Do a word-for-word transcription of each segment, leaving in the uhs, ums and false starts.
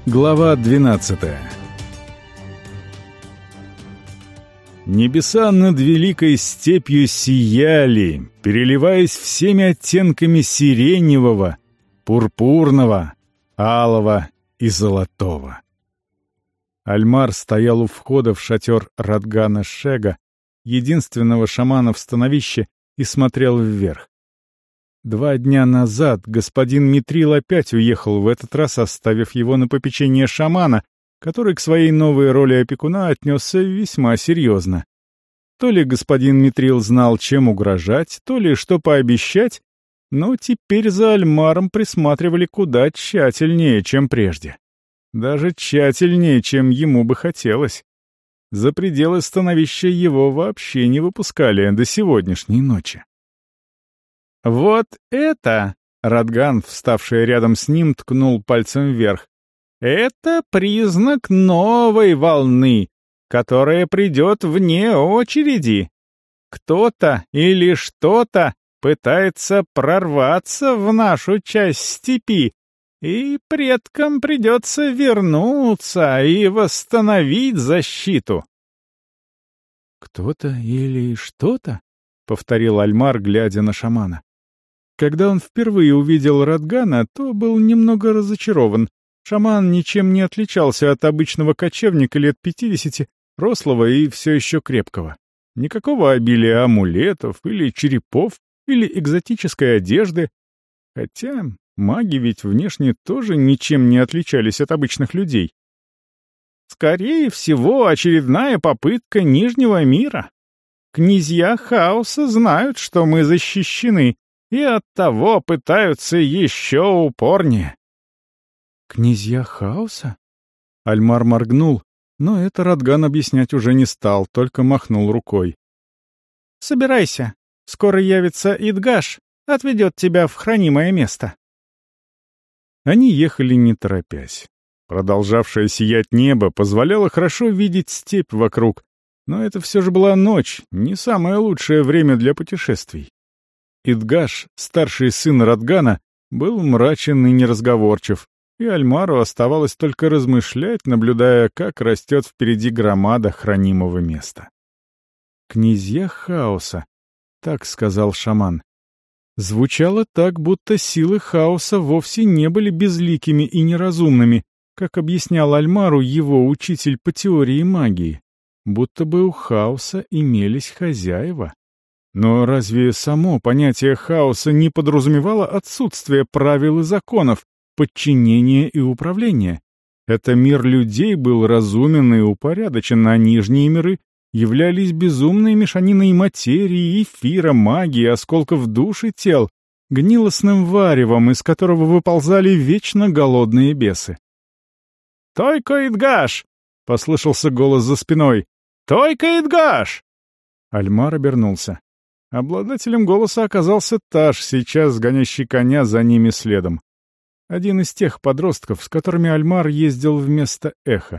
Глава двенадцатая. Небеса над великой степью сияли, переливаясь всеми оттенками сиреневого, пурпурного, алого и золотого. Альмар стоял у входа в шатер Радгана Шега, единственного шамана в становище, и смотрел вверх. Два дня назад господин Митрил опять уехал, в этот раз оставив его на попечение шамана, который к своей новой роли опекуна отнесся весьма серьезно. То ли господин Митрил знал, чем угрожать, то ли что пообещать, но теперь за Альмаром присматривали куда тщательнее, чем прежде. Даже тщательнее, чем ему бы хотелось. За пределы становища его вообще не выпускали до сегодняшней ночи. «Вот это!» — Радган, вставший рядом с ним, ткнул пальцем вверх. «Это признак новой волны, которая придет вне очереди. Кто-то или что-то пытается прорваться в нашу часть степи, и предкам придется вернуться и восстановить защиту». «Кто-то или что-то?» — повторил Альмар, глядя на шамана. Когда он впервые увидел Радгана, то был немного разочарован. Шаман ничем не отличался от обычного кочевника лет пятидесяти, рослого и все еще крепкого. Никакого обилия амулетов или черепов, или экзотической одежды. Хотя маги ведь внешне тоже ничем не отличались от обычных людей. Скорее всего, очередная попытка Нижнего мира. Князья хаоса знают, что мы защищены, и оттого пытаются еще упорнее. «Князья хаоса?» Альмар моргнул, но это Радган объяснять уже не стал, только махнул рукой. «Собирайся, скоро явится Идгаш, отведет тебя в хранимое место». Они ехали не торопясь. Продолжавшее сиять небо позволяло хорошо видеть степь вокруг, но это все же была ночь, не самое лучшее время для путешествий. Идгаш, старший сын Радгана, был мрачен и неразговорчив, и Альмару оставалось только размышлять, наблюдая, как растет впереди громада хранимого места. «Князья хаоса», — так сказал шаман. Звучало так, будто силы хаоса вовсе не были безликими и неразумными, как объяснял Альмару его учитель по теории магии, будто бы у хаоса имелись хозяева. Но разве само понятие хаоса не подразумевало отсутствие правил и законов, подчинения и управления? Это мир людей был разумен и упорядочен, а нижние миры являлись безумной мешаниной материи, эфира, магии, осколков душ и тел, гнилостным варевом, из которого выползали вечно голодные бесы. «Тойко Идгаш!» — послышался голос за спиной. «Тойко Идгаш!» Альмар обернулся. Обладателем голоса оказался Таш, сейчас гонящий коня за ними следом. Один из тех подростков, с которыми Альмар ездил вместо эха.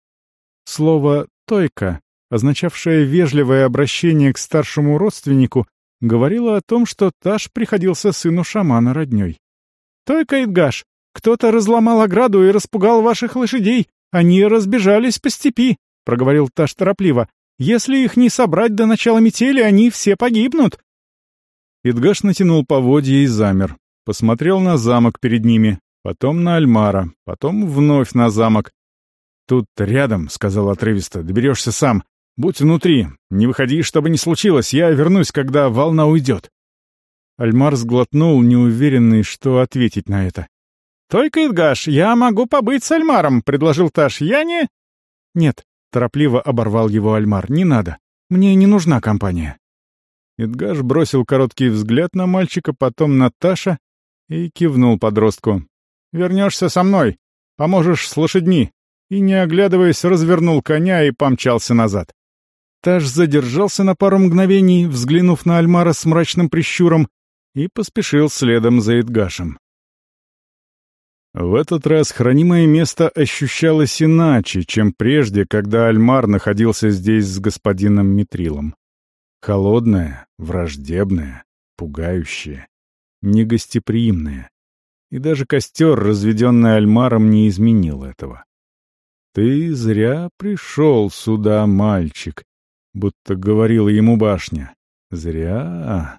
Слово «тойка», означавшее вежливое обращение к старшему родственнику, говорило о том, что Таш приходился сыну шамана роднёй. «Тойка Идгаш, кто-то разломал ограду и распугал ваших лошадей. Они разбежались по степи», — проговорил Таш торопливо. «Если их не собрать до начала метели, они все погибнут». Идгаш натянул поводья и замер. Посмотрел на замок перед ними, потом на Альмара, потом вновь на замок. «Тут рядом», — сказал отрывисто, — «доберешься сам. Будь внутри, не выходи, чтобы не случилось, я вернусь, когда волна уйдет». Альмар сглотнул, неуверенный, что ответить на это. «Только, Идгаш, я могу побыть с Альмаром», — предложил Таш. «Я не...» «Нет», — торопливо оборвал его Альмар, — «не надо. Мне не нужна компания». Идгаш бросил короткий взгляд на мальчика, потом на Таша и кивнул подростку. «Вернешься со мной, поможешь с лошадьми», и, не оглядываясь, развернул коня и помчался назад. Таш задержался на пару мгновений, взглянув на Альмара с мрачным прищуром, и поспешил следом за Идгашем. В этот раз хранимое место ощущалось иначе, чем прежде, когда Альмар находился здесь с господином Митрилом. Холодное, враждебное, пугающее, негостеприимное. И даже костер, разведенный Альмаром, не изменил этого. «Ты зря пришел сюда, мальчик», — будто говорила ему башня. «Зря».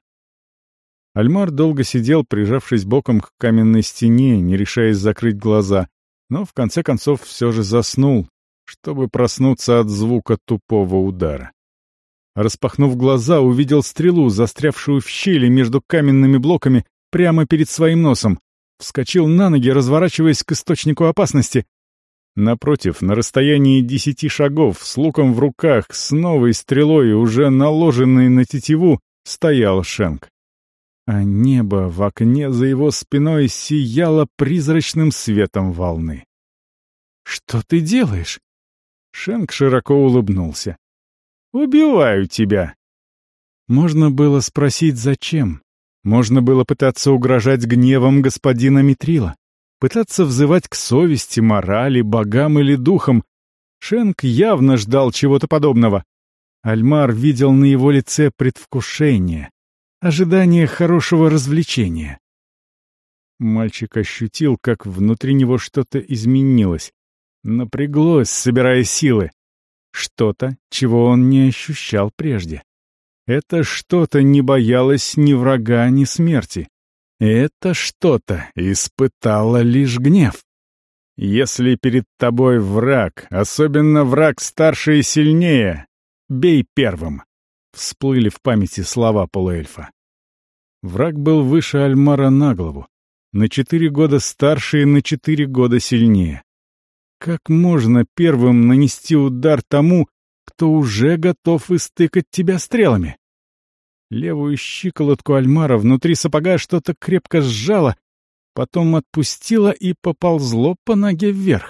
Альмар долго сидел, прижавшись боком к каменной стене, не решаясь закрыть глаза, но в конце концов все же заснул, чтобы проснуться от звука тупого удара. Распахнув глаза, увидел стрелу, застрявшую в щели между каменными блоками прямо перед своим носом. Вскочил на ноги, разворачиваясь к источнику опасности. Напротив, на расстоянии десяти шагов, с луком в руках, с новой стрелой, уже наложенной на тетиву, стоял Шенк. А небо в окне за его спиной сияло призрачным светом волны. «Что ты делаешь?» Шенк широко улыбнулся. «Убиваю тебя!» Можно было спросить, зачем. Можно было пытаться угрожать гневом господина Митрила, пытаться взывать к совести, морали, богам или духам. Шенк явно ждал чего-то подобного. Альмар видел на его лице предвкушение, ожидание хорошего развлечения. Мальчик ощутил, как внутри него что-то изменилось, напряглось, собирая силы. Что-то, чего он не ощущал прежде. Это что-то не боялось ни врага, ни смерти. Это что-то испытало лишь гнев. Если перед тобой враг, особенно враг старше и сильнее, бей первым. Всплыли в памяти слова полуэльфа. Враг был выше Альмара на голову, на четыре года старше и на четыре года сильнее. Как можно первым нанести удар тому, кто уже готов истыкать тебя стрелами? Левую щиколотку Альмара внутри сапога что-то крепко сжало, потом отпустило и поползло по ноге вверх.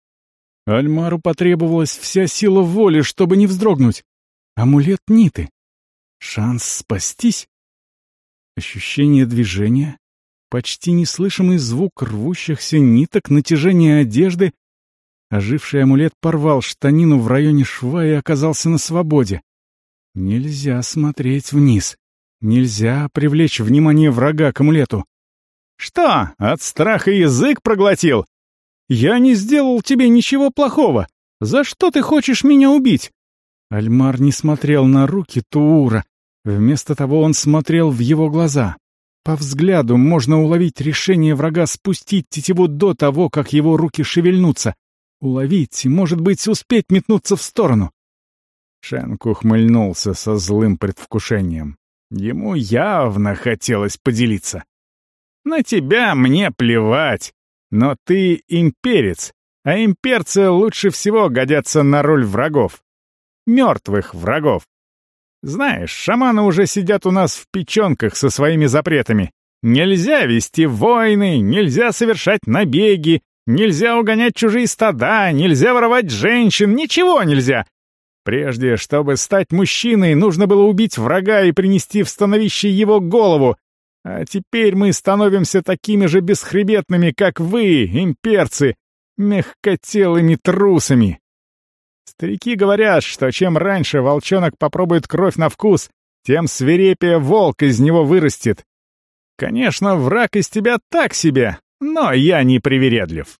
Альмару потребовалась вся сила воли, чтобы не вздрогнуть. Амулет Ниты. Шанс спастись? Ощущение движения, почти неслышимый звук рвущихся ниток, натяжение одежды. Оживший амулет порвал штанину в районе шва и оказался на свободе. Нельзя смотреть вниз. Нельзя привлечь внимание врага к амулету. «Что, от страха язык проглотил? Я не сделал тебе ничего плохого. За что ты хочешь меня убить?» Альмар не смотрел на руки Туура. Вместо того он смотрел в его глаза. По взгляду можно уловить решение врага спустить тетиву до того, как его руки шевельнутся. Уловить и, может быть, успеть метнуться в сторону. Шенк ухмыльнулся со злым предвкушением. Ему явно хотелось поделиться. «На тебя мне плевать, но ты имперец, а имперцы лучше всего годятся на роль врагов. Мертвых врагов. Знаешь, шаманы уже сидят у нас в печенках со своими запретами. Нельзя вести войны, нельзя совершать набеги, нельзя угонять чужие стада, нельзя воровать женщин, ничего нельзя. Прежде, чтобы стать мужчиной, нужно было убить врага и принести в становище его голову. А теперь мы становимся такими же бесхребетными, как вы, имперцы, мягкотелыми трусами. Старики говорят, что чем раньше волчонок попробует кровь на вкус, тем свирепее волк из него вырастет. Конечно, враг из тебя так себе, но я не привередлив».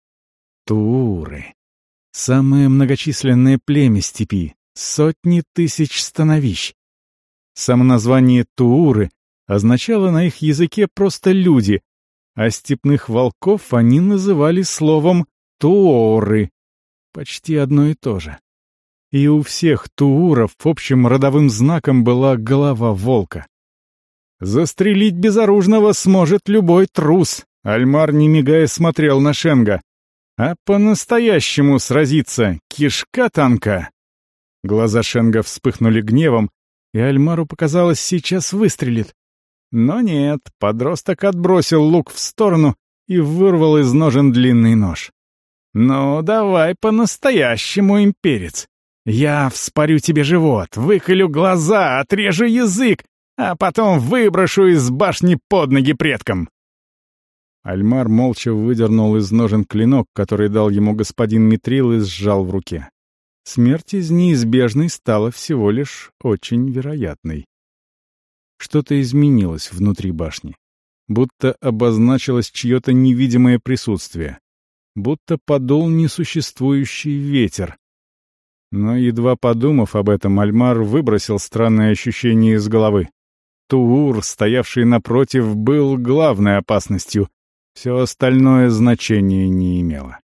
Тууры. Самое многочисленное племя степи, сотни тысяч становищ. Само название Тууры означало на их языке просто «люди», а степных волков они называли словом Туоры. Почти одно и то же. И у всех тууров общим родовым знаком была голова волка. Застрелить безоружного сможет любой трус. Альмар, не мигая, смотрел на Шенга. А по-настоящему сразиться кишка танка. Глаза Шенга вспыхнули гневом, и Альмару показалось, сейчас выстрелит. Но нет, подросток отбросил лук в сторону и вырвал из ножен длинный нож. «Ну, давай по-настоящему, имперец. Я вспорю тебе живот, выколю глаза, отрежу язык, а потом выброшу из башни под ноги предкам». Альмар молча выдернул из ножен клинок, который дал ему господин Митрил, и сжал в руке. Смерть из неизбежной стала всего лишь очень вероятной. Что-то изменилось внутри башни. будто обозначилось чье-то невидимое присутствие, будто подул несуществующий ветер. Но, едва подумав об этом, Альмар выбросил странное ощущение из головы. Туур, стоявший напротив, был главной опасностью, все остальное значения не имело.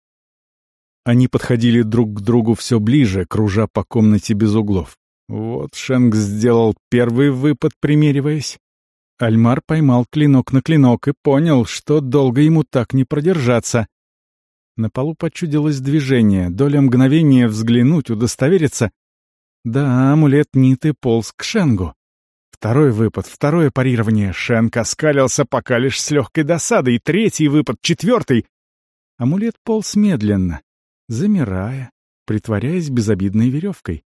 Они подходили друг к другу все ближе, кружа по комнате без углов. Вот Шенк сделал первый выпад, примериваясь. Альмар поймал клинок на клинок и понял, что долго ему так не продержаться. На полу почудилось движение, доля мгновения взглянуть, удостовериться. Да, амулет Ниты полз к Шенгу. Второй выпад, второе парирование. Шенк оскалился пока лишь с легкой досадой. Третий выпад, четвертый. Амулет полз медленно, замирая, притворяясь безобидной веревкой.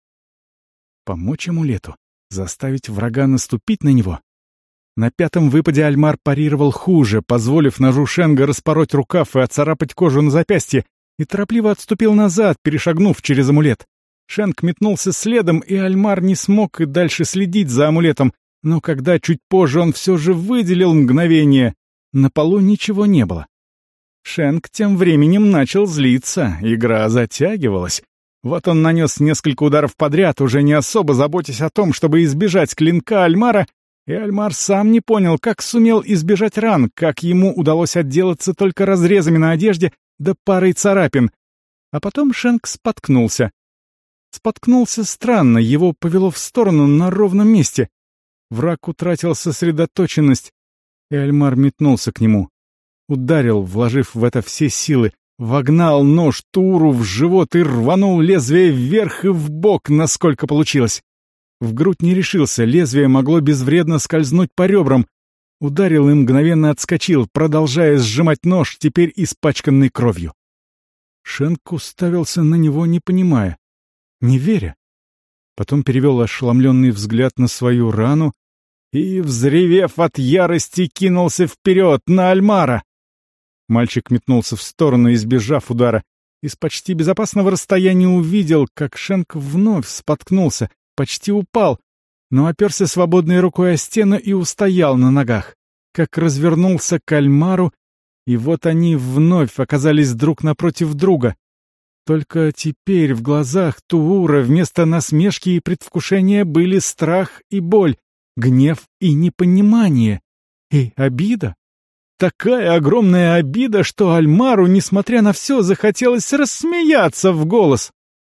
Помочь амулету, заставить врага наступить на него. На пятом выпаде Альмар парировал хуже, позволив ножу Шенга распороть рукав и отцарапать кожу на запястье, и торопливо отступил назад, перешагнув через амулет. Шенг метнулся следом, и Альмар не смог и дальше следить за амулетом, но когда чуть позже он все же выделил мгновение, на полу ничего не было. Шенг тем временем начал злиться, игра затягивалась. Вот он нанес несколько ударов подряд, уже не особо заботясь о том, чтобы избежать клинка Альмара, и Альмар сам не понял, как сумел избежать ран, как ему удалось отделаться только разрезами на одежде да парой царапин. А потом Шенк споткнулся. Споткнулся странно, его повело в сторону на ровном месте. Враг утратил сосредоточенность, и Альмар метнулся к нему. Ударил, вложив в это все силы, вогнал нож Тууру в живот и рванул лезвие вверх и вбок, насколько получилось. В грудь не решился, лезвие могло безвредно скользнуть по ребрам. Ударил и мгновенно отскочил, продолжая сжимать нож, теперь испачканный кровью. Шенк уставился на него, не понимая, не веря. Потом перевел ошеломленный взгляд на свою рану и, взревев от ярости, кинулся вперед на Альмара. Мальчик метнулся в сторону, избежав удара, и с почти безопасного расстояния увидел, как Шенк вновь споткнулся, почти упал, но оперся свободной рукой о стену и устоял на ногах, как развернулся к Альмару, и вот они вновь оказались друг напротив друга. Только теперь в глазах Туура вместо насмешки и предвкушения были страх и боль, гнев и непонимание, и обида. Такая огромная обида, что Альмару, несмотря на все, захотелось рассмеяться в голос.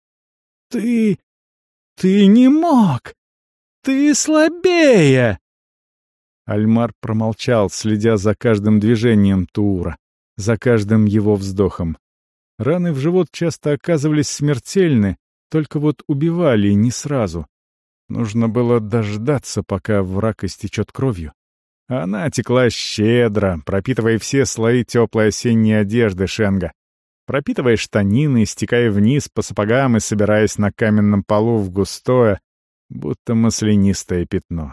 «Ты... ты не мог! Ты слабее!» Альмар промолчал, следя за каждым движением Туура, за каждым его вздохом. Раны в живот часто оказывались смертельны, только вот убивали не сразу. Нужно было дождаться, пока враг истечет кровью. Она текла щедро, пропитывая все слои теплой осенней одежды Шенга, пропитывая штанины, стекая вниз по сапогам и собираясь на каменном полу в густое, будто маслянистое пятно.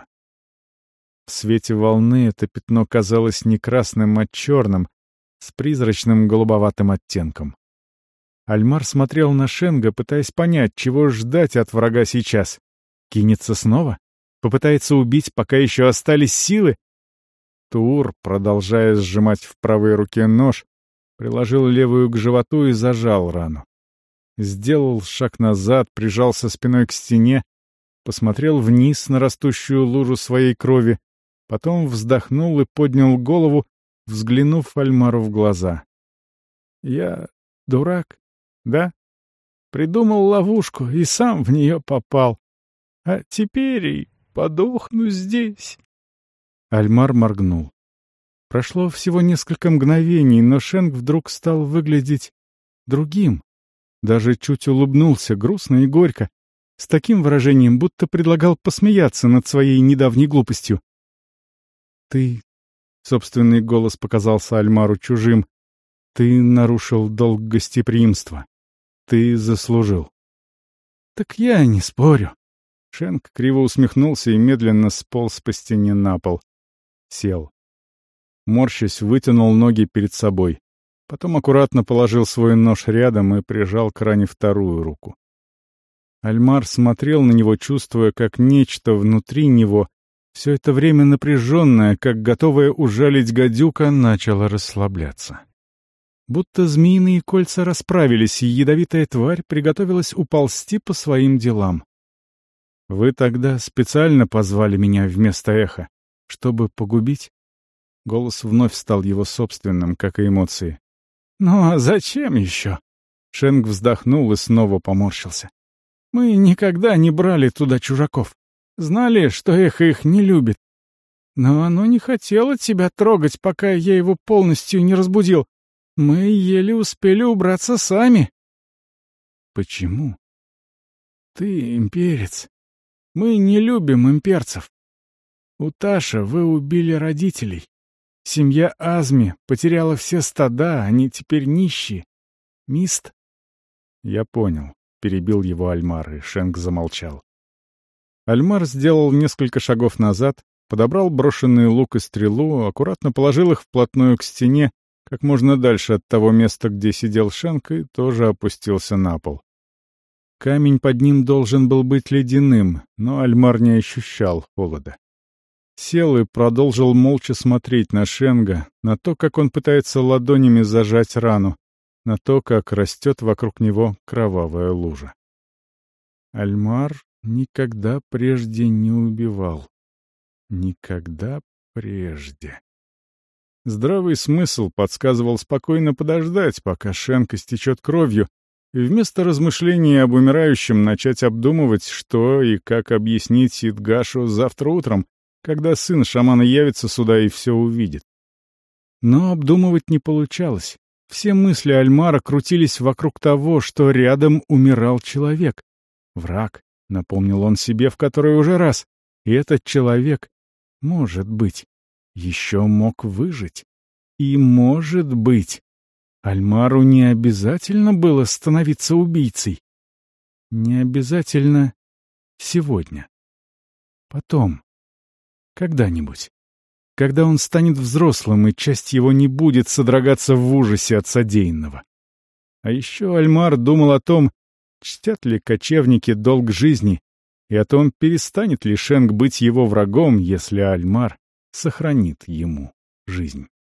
В свете волны это пятно казалось не красным, а черным, с призрачным голубоватым оттенком. Альмар смотрел на Шенга, пытаясь понять, чего ждать от врага сейчас. Кинется снова? Попытается убить, пока еще остались силы? Туур, продолжая сжимать в правой руке нож, приложил левую к животу и зажал рану. Сделал шаг назад, прижался спиной к стене, посмотрел вниз на растущую лужу своей крови, потом вздохнул и поднял голову, взглянув Альмару в глаза. «Я дурак, да? Придумал ловушку и сам в нее попал. А теперь и подохну здесь». Альмар моргнул. Прошло всего несколько мгновений, но Шенк вдруг стал выглядеть другим. Даже чуть улыбнулся, грустно и горько, с таким выражением, будто предлагал посмеяться над своей недавней глупостью. «Ты...» — собственный голос показался Альмару чужим. «Ты нарушил долг гостеприимства. Ты заслужил». «Так я не спорю». Шенк криво усмехнулся и медленно сполз по стене на пол. Сел. Морщась, вытянул ноги перед собой. Потом аккуратно положил свой нож рядом и прижал к ране вторую руку. Альмар смотрел на него, чувствуя, как нечто внутри него Все это время напряженная, как готовая ужалить гадюка, начала расслабляться. Будто змеиные кольца расправились, и ядовитая тварь приготовилась уползти по своим делам. «Вы тогда специально позвали меня вместо эха, чтобы погубить?» Голос вновь стал его собственным, как и эмоции. «Ну а зачем еще?» Шенк вздохнул и снова поморщился. «Мы никогда не брали туда чужаков. Знали, что эхо их не любит. Но оно не хотело тебя трогать, пока я его полностью не разбудил. Мы еле успели убраться сами». «Почему?» «Ты имперец. Мы не любим имперцев. У Таша вы убили родителей. Семья Азми потеряла все стада, они теперь нищие. Мист?» «Я понял», — перебил его Альмар, и Шенк замолчал. Альмар сделал несколько шагов назад, подобрал брошенный лук и стрелу, аккуратно положил их вплотную к стене, как можно дальше от того места, где сидел Шенк, и тоже опустился на пол. Камень под ним должен был быть ледяным, но Альмар не ощущал холода. Сел и продолжил молча смотреть на Шенга, на то, как он пытается ладонями зажать рану, на то, как растет вокруг него кровавая лужа. Альмар никогда прежде не убивал. Никогда прежде. Здравый смысл подсказывал спокойно подождать, пока Шенк истечет кровью, и вместо размышлений об умирающем начать обдумывать, что и как объяснить Сидгашу завтра утром, когда сын шамана явится сюда и все увидит. Но обдумывать не получалось. Все мысли Альмара крутились вокруг того, что рядом умирал человек. Враг, напомнил он себе в который уже раз, и этот человек, может быть, еще мог выжить. И, может быть, Альмару не обязательно было становиться убийцей. Не обязательно сегодня. Потом. Когда-нибудь. Когда он станет взрослым, и часть его не будет содрогаться в ужасе от содеянного. А еще Альмар думал о том, чтят ли кочевники долг жизни, и о том, перестанет ли Шенк быть его врагом, если Альмар сохранит ему жизнь.